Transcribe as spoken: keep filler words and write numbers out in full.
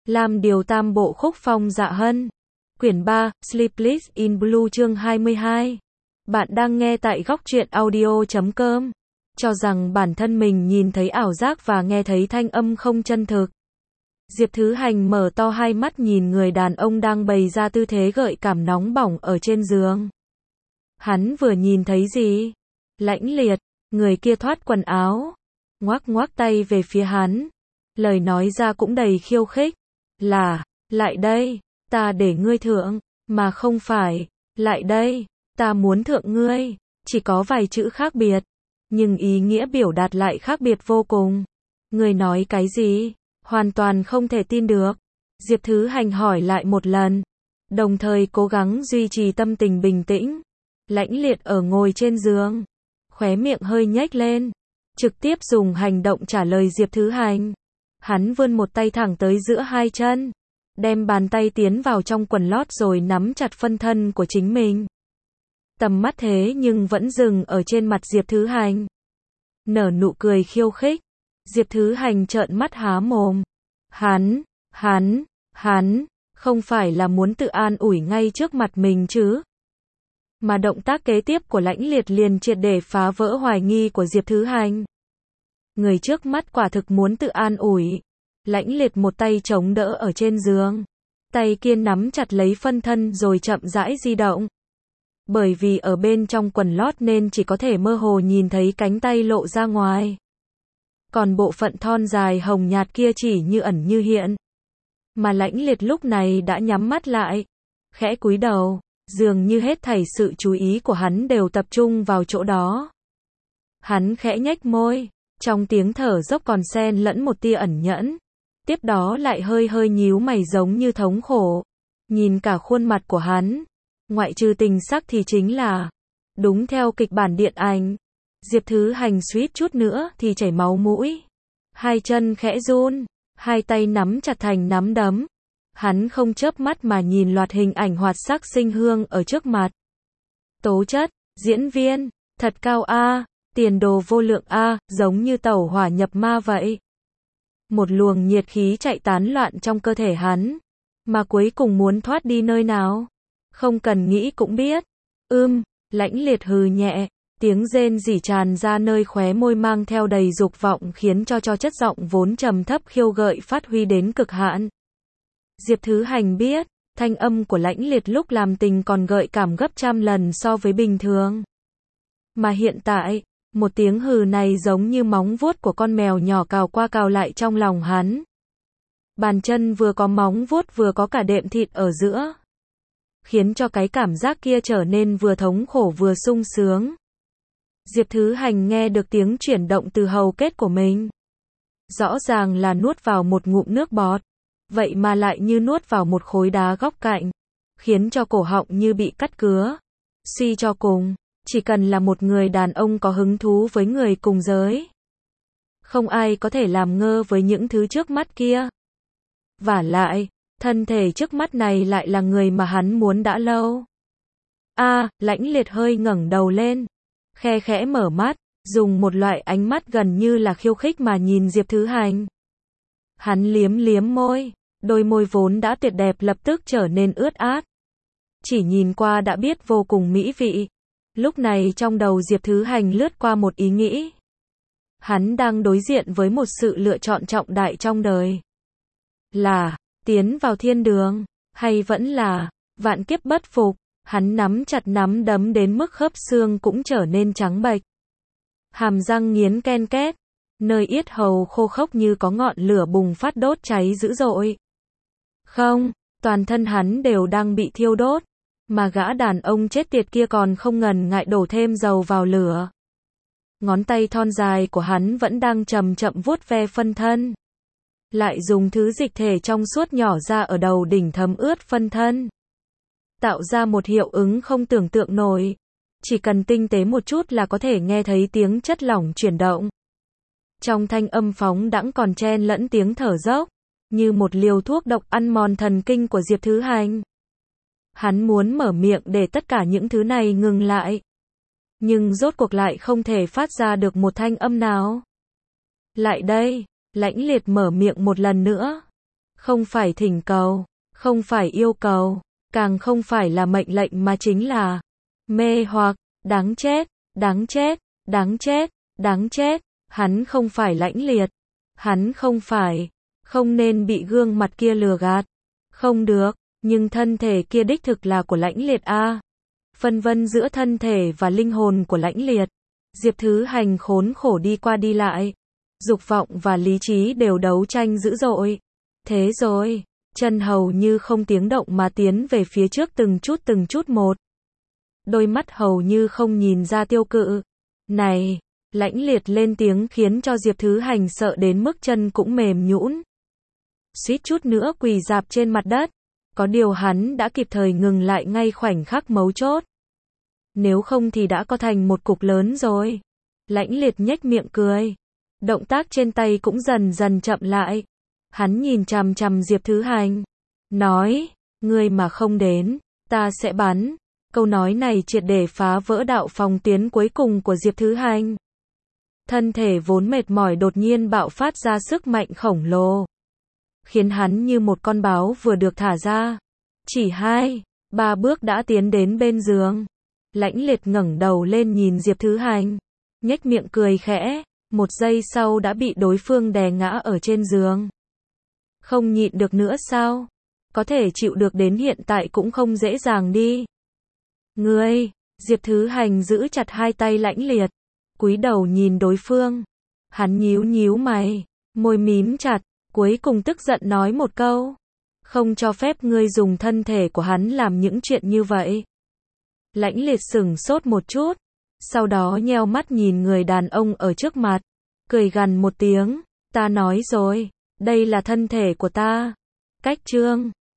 Lam điều tam bộ khúc Phong Dạ Hân. Quyển ba, Sleepless in Blue chương hai mươi hai. Bạn đang nghe tại góc truyện audio chấm com. Cho rằng bản thân mình nhìn thấy ảo giác và nghe thấy thanh âm không chân thực. Diệp Thứ Hành mở to hai mắt nhìn người đàn ông đang bày ra tư thế gợi cảm nóng bỏng ở trên giường. Hắn vừa nhìn thấy gì? Lãnh Liệt, người kia thoát quần áo, ngoác ngoác tay về phía hắn. Lời nói ra cũng đầy khiêu khích. Là, lại đây, ta để ngươi thượng, mà không phải, lại đây, ta muốn thượng ngươi. Chỉ có vài chữ khác biệt, nhưng ý nghĩa biểu đạt lại khác biệt vô cùng. Ngươi nói cái gì? Hoàn toàn không thể tin được. Diệp Thứ Hành hỏi lại một lần, đồng thời cố gắng duy trì tâm tình bình tĩnh. Lãnh Liệt ở ngồi trên giường, khóe miệng hơi nhếch lên, trực tiếp dùng hành động trả lời Diệp Thứ Hành. Hắn vươn một tay thẳng tới giữa hai chân, đem bàn tay tiến vào trong quần lót rồi nắm chặt phân thân của chính mình. Tầm mắt thế nhưng vẫn dừng ở trên mặt Diệp Thứ Hành. Nở nụ cười khiêu khích. Diệp Thứ Hành trợn mắt há mồm. Hắn, hắn, hắn, không phải là muốn tự an ủi ngay trước mặt mình chứ? Mà động tác kế tiếp của Lãnh Liệt liền triệt để phá vỡ hoài nghi của Diệp Thứ Hành. Người trước mắt quả thực muốn tự an ủi. Lãnh Liệt một tay chống đỡ ở trên giường, tay kia nắm chặt lấy phân thân rồi chậm rãi di động. Bởi vì ở bên trong quần lót nên chỉ có thể mơ hồ nhìn thấy cánh tay lộ ra ngoài. Còn bộ phận thon dài hồng nhạt kia chỉ như ẩn như hiện. Mà Lãnh Liệt lúc này đã nhắm mắt lại, khẽ cúi đầu, dường như hết thảy sự chú ý của hắn đều tập trung vào chỗ đó. Hắn khẽ nhếch môi, trong tiếng thở dốc còn xen lẫn một tia ẩn nhẫn. Tiếp đó lại hơi hơi nhíu mày giống như thống khổ. Nhìn cả khuôn mặt của hắn, ngoại trừ tình sắc thì chính là đúng theo kịch bản điện ảnh. Diệp Thứ Hành suýt chút nữa thì chảy máu mũi. Hai chân khẽ run, hai tay nắm chặt thành nắm đấm. Hắn không chớp mắt mà nhìn loạt hình ảnh hoạt sắc sinh hương ở trước mặt. Tố chất, diễn viên, thật cao a, tiền đồ vô lượng a, giống như tẩu hỏa nhập ma vậy. Một luồng nhiệt khí chạy tán loạn trong cơ thể hắn, mà cuối cùng muốn thoát đi nơi nào? Không cần nghĩ cũng biết. Ưm, Lãnh Liệt hừ nhẹ, tiếng rên rỉ tràn ra nơi khóe môi mang theo đầy dục vọng khiến cho cho chất giọng vốn trầm thấp khiêu gợi phát huy đến cực hạn. Diệp Thứ Hành biết, thanh âm của Lãnh Liệt lúc làm tình còn gợi cảm gấp trăm lần so với bình thường. Mà hiện tại, một tiếng hừ này giống như móng vuốt của con mèo nhỏ cào qua cào lại trong lòng hắn. Bàn chân vừa có móng vuốt vừa có cả đệm thịt ở giữa, khiến cho cái cảm giác kia trở nên vừa thống khổ vừa sung sướng. Diệp Thứ Hành nghe được tiếng chuyển động từ hầu kết của mình. Rõ ràng là nuốt vào một ngụm nước bọt, vậy mà lại như nuốt vào một khối đá góc cạnh, khiến cho cổ họng như bị cắt cứa. Suy cho cùng, chỉ cần là một người đàn ông có hứng thú với người cùng giới, không ai có thể làm ngơ với những thứ trước mắt kia. Vả lại, thân thể trước mắt này lại là người mà hắn muốn đã lâu. A, à, Lãnh Liệt hơi ngẩng đầu lên, khe khẽ mở mắt, dùng một loại ánh mắt gần như là khiêu khích mà nhìn Diệp Thứ Hành. Hắn liếm liếm môi, đôi môi vốn đã tuyệt đẹp lập tức trở nên ướt át. Chỉ nhìn qua đã biết vô cùng mỹ vị. Lúc này trong đầu Diệp Thứ Hành lướt qua một ý nghĩ. Hắn đang đối diện với một sự lựa chọn trọng đại trong đời. Là, tiến vào thiên đường, hay vẫn là, vạn kiếp bất phục. Hắn nắm chặt nắm đấm đến mức khớp xương cũng trở nên trắng bệch. Hàm răng nghiến ken két, nơi yết hầu khô khốc như có ngọn lửa bùng phát đốt cháy dữ dội. Không, toàn thân hắn đều đang bị thiêu đốt. Mà gã đàn ông chết tiệt kia còn không ngần ngại đổ thêm dầu vào lửa. Ngón tay thon dài của hắn vẫn đang chậm chậm vuốt ve phân thân. Lại dùng thứ dịch thể trong suốt nhỏ ra ở đầu đỉnh thấm ướt phân thân. Tạo ra một hiệu ứng không tưởng tượng nổi. Chỉ cần tinh tế một chút là có thể nghe thấy tiếng chất lỏng chuyển động. Trong thanh âm phóng đãng còn chen lẫn tiếng thở dốc, như một liều thuốc độc ăn mòn thần kinh của Diệp Thứ Hành. Hắn muốn mở miệng để tất cả những thứ này ngừng lại. Nhưng rốt cuộc lại không thể phát ra được một thanh âm nào. Lại đây, Lãnh Liệt mở miệng một lần nữa. Không phải thỉnh cầu, không phải yêu cầu, càng không phải là mệnh lệnh mà chính là mê hoặc, đáng chết, đáng chết, đáng chết, đáng chết, hắn không phải Lãnh Liệt, hắn không phải, không nên bị gương mặt kia lừa gạt, không được, nhưng thân thể kia đích thực là của Lãnh Liệt a. Phân vân giữa thân thể và linh hồn của Lãnh Liệt, Diệp Thứ Hành khốn khổ đi qua đi lại, dục vọng và lý trí đều đấu tranh dữ dội. Thế rồi, chân hầu như không tiếng động mà tiến về phía trước từng chút từng chút một. Đôi mắt hầu như không nhìn ra tiêu cự. Này, Lãnh Liệt lên tiếng khiến cho Diệp Thứ Hành sợ đến mức chân cũng mềm nhũn. Suýt chút nữa quỳ rạp trên mặt đất. Có điều hắn đã kịp thời ngừng lại ngay khoảnh khắc mấu chốt. Nếu không thì đã có thành một cục lớn rồi. Lãnh Liệt nhếch miệng cười. Động tác trên tay cũng dần dần chậm lại. Hắn nhìn chằm chằm Diệp Thứ Hành. Nói, ngươi mà không đến, ta sẽ bắn. Câu nói này triệt để phá vỡ đạo phòng tiến cuối cùng của Diệp Thứ Hành. Thân thể vốn mệt mỏi đột nhiên bạo phát ra sức mạnh khổng lồ. Khiến hắn như một con báo vừa được thả ra. Chỉ hai, ba bước đã tiến đến bên giường. Lãnh Liệt ngẩng đầu lên nhìn Diệp Thứ Hành. Nhếch miệng cười khẽ. Một giây sau đã bị đối phương đè ngã ở trên giường. Không nhịn được nữa sao? Có thể chịu được đến hiện tại cũng không dễ dàng đi. Ngươi, Diệp Thứ Hành giữ chặt hai tay Lãnh Liệt. Cúi đầu nhìn đối phương. Hắn nhíu nhíu mày. Môi mím chặt. Cuối cùng tức giận nói một câu. Không cho phép ngươi dùng thân thể của hắn làm những chuyện như vậy. Lãnh Liệt sửng sốt một chút. Sau đó nheo mắt nhìn người đàn ông ở trước mặt. Cười gằn một tiếng. Ta nói rồi. Đây là thân thể của ta. Cách chương